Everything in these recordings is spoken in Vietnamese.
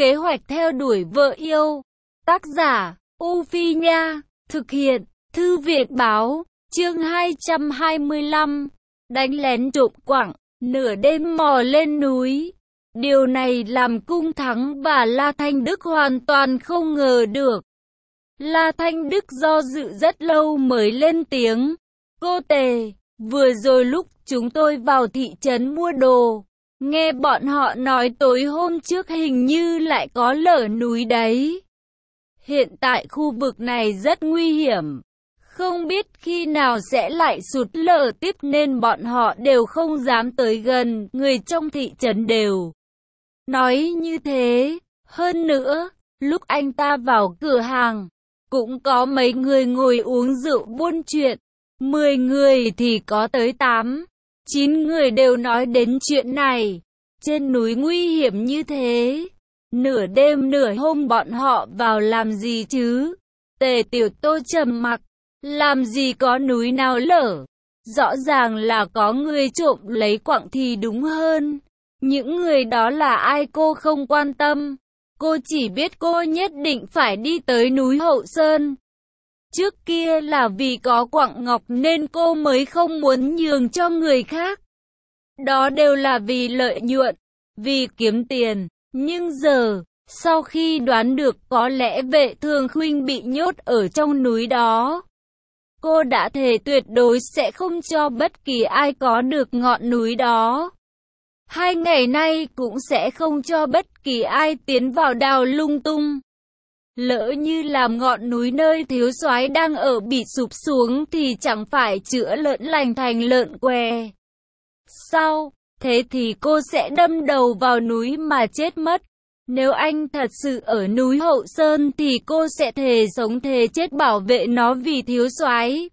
Kế hoạch theo đuổi vợ yêu. Tác giả, U Phi Nha. Thực hiện, Thư viện Báo. Chương 225. Đánh lén trộm quặng, nửa đêm mò lên núi. Điều này làm Cung Thắng và La Thanh Đức hoàn toàn không ngờ được. La Thanh Đức do dự rất lâu mới lên tiếng. Cô Tề, vừa rồi lúc chúng tôi vào thị trấn mua đồ, nghe bọn họ nói tối hôm trước hình như lại có lở núi đấy. Hiện tại khu vực này rất nguy hiểm, không biết khi nào sẽ lại sụt lở tiếp nên bọn họ đều không dám tới gần, người trong thị trấn đều nói như thế. Hơn nữa, lúc anh ta vào cửa hàng, cũng có mấy người ngồi uống rượu buôn chuyện, 10 người thì có tới 8, 9 người đều nói đến chuyện này. Trên núi nguy hiểm như thế, nửa đêm nửa hôm bọn họ vào làm gì chứ? Tề Tiểu Tô trầm mặc, làm gì có núi nào lở, rõ ràng là có người trộm lấy quặng thì đúng hơn. Những người đó là ai cô không quan tâm, cô chỉ biết cô nhất định phải đi tới núi Hậu Sơn. Trước kia là vì có quặng ngọc nên cô mới không muốn nhường cho người khác. Đó đều là vì lợi nhuận, vì kiếm tiền. Nhưng giờ, sau khi đoán được có lẽ Vệ Thường Khuynh bị nhốt ở trong núi đó, cô đã thề tuyệt đối sẽ không cho bất kỳ ai có được ngọn núi đó. 2 ngày nay cũng sẽ không cho bất kỳ ai tiến vào đào lung tung. Lỡ như làm ngọn núi nơi thiếu soái đang ở bị sụp xuống thì chẳng phải chữa lợn lành thành lợn què sao? Thế thì cô sẽ đâm đầu vào núi mà chết mất. Nếu anh thật sự ở núi Hậu Sơn thì cô sẽ thề sống thề chết bảo vệ nó vì thiếu soái.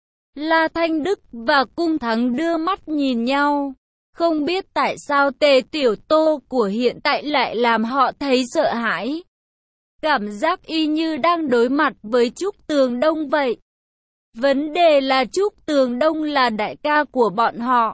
La Thanh Đức và Cung Thắng đưa mắt nhìn nhau. Không biết tại sao Tề Tiểu Tô của hiện tại lại làm họ thấy sợ hãi. Cảm giác y như đang đối mặt với Trúc Tường Đông vậy. Vấn đề là Trúc Tường Đông là đại ca của bọn họ,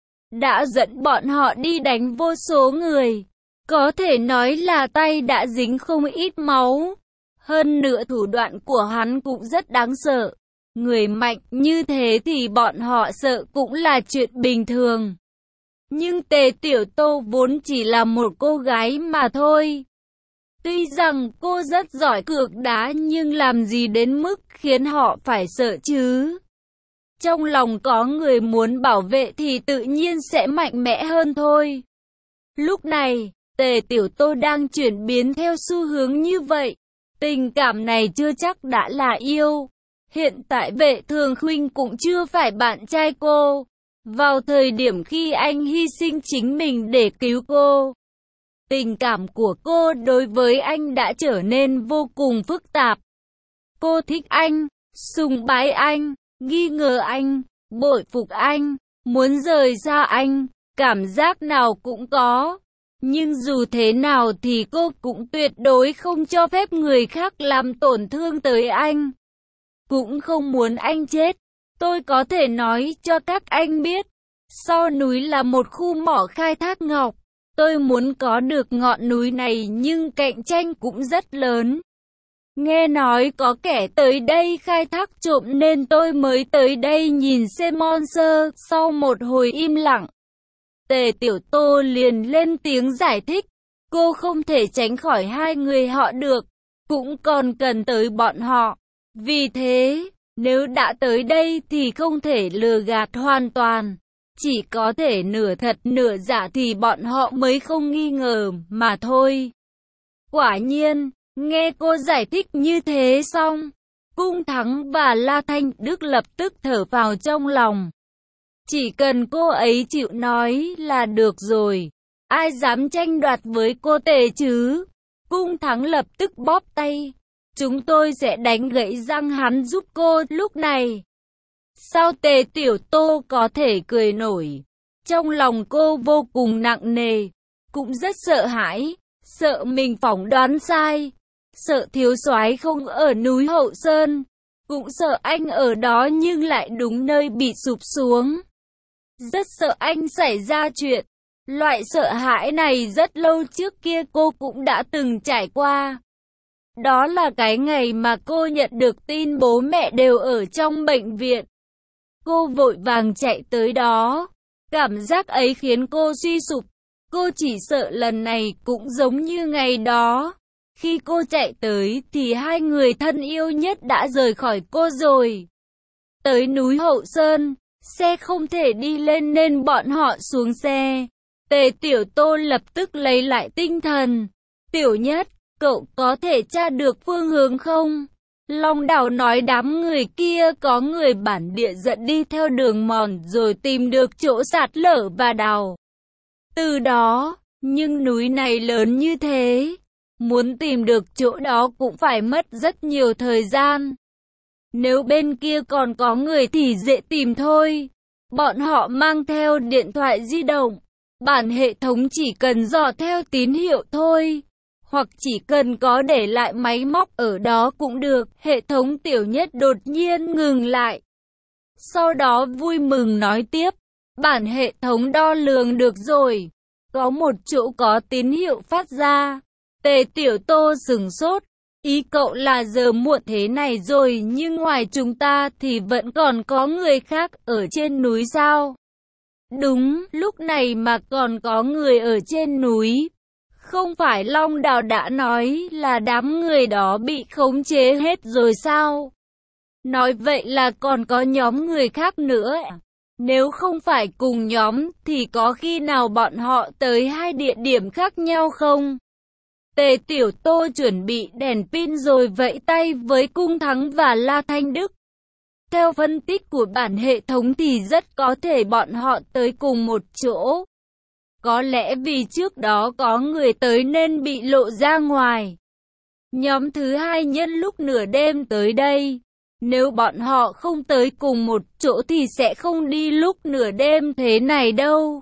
đã dẫn bọn họ đi đánh vô số người, có thể nói là tay đã dính không ít máu. Hơn nữa thủ đoạn của hắn cũng rất đáng sợ. Người mạnh như thế thì bọn họ sợ cũng là chuyện bình thường. Nhưng Tề Tiểu Tô vốn chỉ là một cô gái mà thôi. Tuy rằng cô rất giỏi cược đá nhưng làm gì đến mức khiến họ phải sợ chứ? Trong lòng có người muốn bảo vệ thì tự nhiên sẽ mạnh mẽ hơn thôi. Lúc này, Tề Tiểu Tô đang chuyển biến theo xu hướng như vậy. Tình cảm này chưa chắc đã là yêu. Hiện tại Vệ Thường Khuynh cũng chưa phải bạn trai cô. Vào thời điểm khi anh hy sinh chính mình để cứu cô, tình cảm của cô đối với anh đã trở nên vô cùng phức tạp. Cô thích anh, sùng bái anh, nghi ngờ anh, bội phục anh, muốn rời xa anh, cảm giác nào cũng có. Nhưng dù thế nào thì cô cũng tuyệt đối không cho phép người khác làm tổn thương tới anh. Cũng không muốn anh chết. Tôi có thể nói cho các anh biết, sau núi là một khu mỏ khai thác ngọc. Tôi muốn có được ngọn núi này nhưng cạnh tranh cũng rất lớn. Nghe nói có kẻ tới đây khai thác trộm nên tôi mới tới đây nhìn xem monster. Sau một hồi im lặng, Tề Tiểu Tô liền lên tiếng giải thích. Cô không thể tránh khỏi hai người họ được, cũng còn cần tới bọn họ. Vì thế, nếu đã tới đây thì không thể lừa gạt hoàn toàn. Chỉ có thể nửa thật nửa giả thì bọn họ mới không nghi ngờ mà thôi. Quả nhiên, nghe cô giải thích như thế xong, Cung Thắng và La Thanh Đức lập tức thở phào trong lòng. Chỉ cần cô ấy chịu nói là được rồi. Ai dám tranh đoạt với cô Tề chứ? Cung Thắng lập tức bóp tay. Chúng tôi sẽ đánh gãy răng hắn giúp cô lúc này. Sao Tề Tiểu Tô có thể cười nổi? Trong lòng cô vô cùng nặng nề, cũng rất sợ hãi, sợ mình phỏng đoán sai, sợ thiếu soái không ở núi Hậu Sơn, cũng sợ anh ở đó nhưng lại đúng nơi bị sụp xuống. Rất sợ anh xảy ra chuyện. Loại sợ hãi này rất lâu trước kia cô cũng đã từng trải qua. Đó là cái ngày mà cô nhận được tin bố mẹ đều ở trong bệnh viện. Cô vội vàng chạy tới đó. Cảm giác ấy khiến cô suy sụp. Cô chỉ sợ lần này cũng giống như ngày đó. Khi cô chạy tới thì hai người thân yêu nhất đã rời khỏi cô rồi. Tới núi Hậu Sơn, xe không thể đi lên nên bọn họ xuống xe. Tề Tiểu Tô lập tức lấy lại tinh thần. Tiểu Nhất, cậu có thể tra được phương hướng không? Long Đào nói đám người kia có người bản địa dẫn đi theo đường mòn rồi tìm được chỗ sạt lở và đào. Từ đó, nhưng núi này lớn như thế, muốn tìm được chỗ đó cũng phải mất rất nhiều thời gian. Nếu bên kia còn có người thì dễ tìm thôi. Bọn họ mang theo điện thoại di động. Bản hệ thống chỉ cần dò theo tín hiệu thôi. Hoặc chỉ cần có để lại máy móc ở đó cũng được. Hệ thống Tiểu Nhất đột nhiên ngừng lại. Sau đó vui mừng nói tiếp. Bản hệ thống đo lường được rồi. Có một chỗ có tín hiệu phát ra. Tề Tiểu Tô sửng sốt. Ý cậu là giờ muộn thế này rồi nhưng ngoài chúng ta thì vẫn còn có người khác ở trên núi sao? Đúng, lúc này mà còn có người ở trên núi. Không phải Long Đào đã nói là đám người đó bị khống chế hết rồi sao? Nói vậy là còn có nhóm người khác nữa. Nếu không phải cùng nhóm thì có khi nào bọn họ tới hai địa điểm khác nhau không? Tề Tiểu Tô chuẩn bị đèn pin rồi vẫy tay với Cung Thắng và La Thanh Đức. Theo phân tích của bản hệ thống thì rất có thể bọn họ tới cùng một chỗ. Có lẽ vì trước đó có người tới nên bị lộ ra ngoài. Nhóm thứ hai nhân lúc nửa đêm tới đây. Nếu bọn họ không tới cùng một chỗ thì sẽ không đi lúc nửa đêm thế này đâu.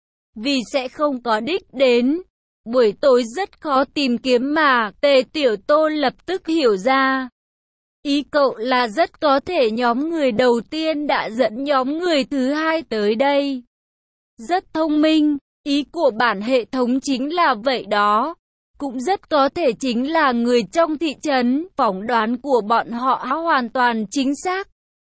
Vì sẽ không có đích đến. Buổi tối rất khó tìm kiếm mà. Tề Tiểu Tô lập tức hiểu ra. Ý cậu là rất có thể nhóm người đầu tiên đã dẫn nhóm người thứ hai tới đây. Rất thông minh. Ý của bản hệ thống chính là vậy đó. Cũng rất có thể chính là người trong thị trấn. Phỏng đoán của bọn họ hoàn toàn chính xác.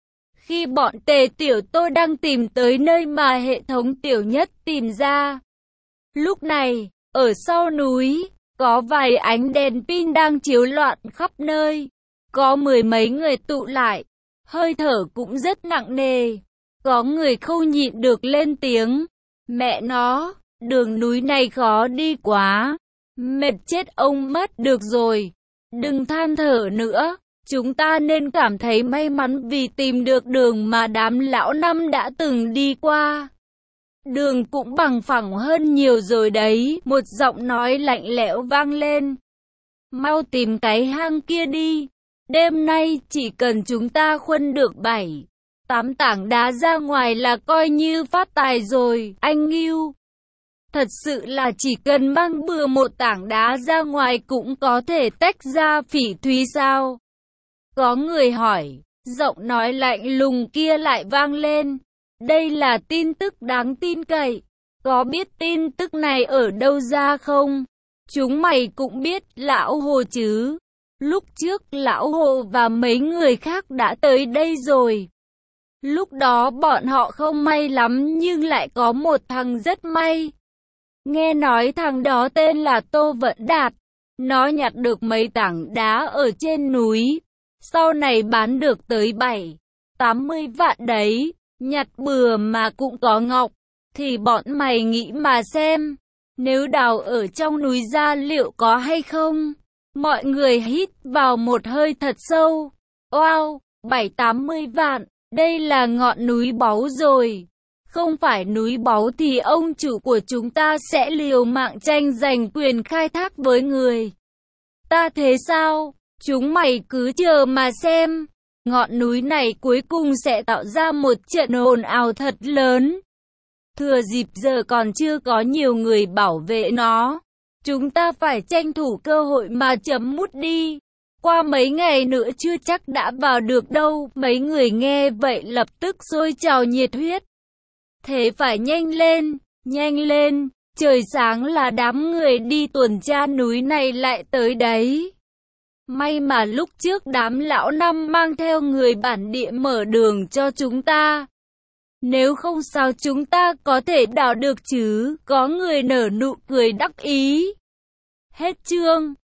Khi bọn Tề Tiểu Tô đang tìm tới nơi mà hệ thống Tiểu Nhất tìm ra. Lúc này, ở sau núi, có vài ánh đèn pin đang chiếu loạn khắp nơi. Có mười mấy người tụ lại. Hơi thở cũng rất nặng nề. Có người không nhịn được lên tiếng. Mẹ nó, đường núi này khó đi quá. Mệt chết ông mất được rồi. Đừng than thở nữa. Chúng ta nên cảm thấy may mắn vì tìm được đường mà đám lão năm đã từng đi qua. Đường cũng bằng phẳng hơn nhiều rồi đấy. Một giọng nói lạnh lẽo vang lên. Mau tìm cái hang kia đi. Đêm nay chỉ cần chúng ta khuân được 7-8 tảng đá ra ngoài là coi như phát tài rồi, anh Ngưu. Thật sự là chỉ cần mang bừa một tảng đá ra ngoài cũng có thể tách ra phỉ thúy sao? Có người hỏi, giọng nói lạnh lùng kia lại vang lên. Đây là tin tức đáng tin cậy. Có biết tin tức này ở đâu ra không? Chúng mày cũng biết lão Hồ chứ? Lúc trước lão Hồ và mấy người khác đã tới đây rồi. Lúc đó bọn họ không may lắm nhưng lại có một thằng rất may. Nghe nói thằng đó tên là Tô Vận Đạt. Nó nhặt được mấy tảng đá ở trên núi. Sau này bán được tới 70-80 vạn đấy. Nhặt bừa mà cũng có ngọc. Thì bọn mày nghĩ mà xem. Nếu đào ở trong núi ra liệu có hay không? Mọi người hít vào một hơi thật sâu. Wow, 7-80 vạn. Đây là ngọn núi báu rồi. Không phải núi báu thì ông chủ của chúng ta sẽ liều mạng tranh giành quyền khai thác với người ta thế sao? Chúng mày cứ chờ mà xem. Ngọn núi này cuối cùng sẽ tạo ra một trận ồn ào thật lớn. Thừa dịp giờ còn chưa có nhiều người bảo vệ nó. Chúng ta phải tranh thủ cơ hội mà chấm mút đi. Qua mấy ngày nữa chưa chắc đã vào được đâu. Mấy người nghe vậy lập tức sôi trào nhiệt huyết. Thế phải nhanh lên, nhanh lên. Trời sáng là đám người đi tuần tra núi này lại tới đấy. May mà lúc trước đám lão năm mang theo người bản địa mở đường cho chúng ta. Nếu không sao chúng ta có thể đào được chứ, có người nở nụ cười đắc ý. Hết chương.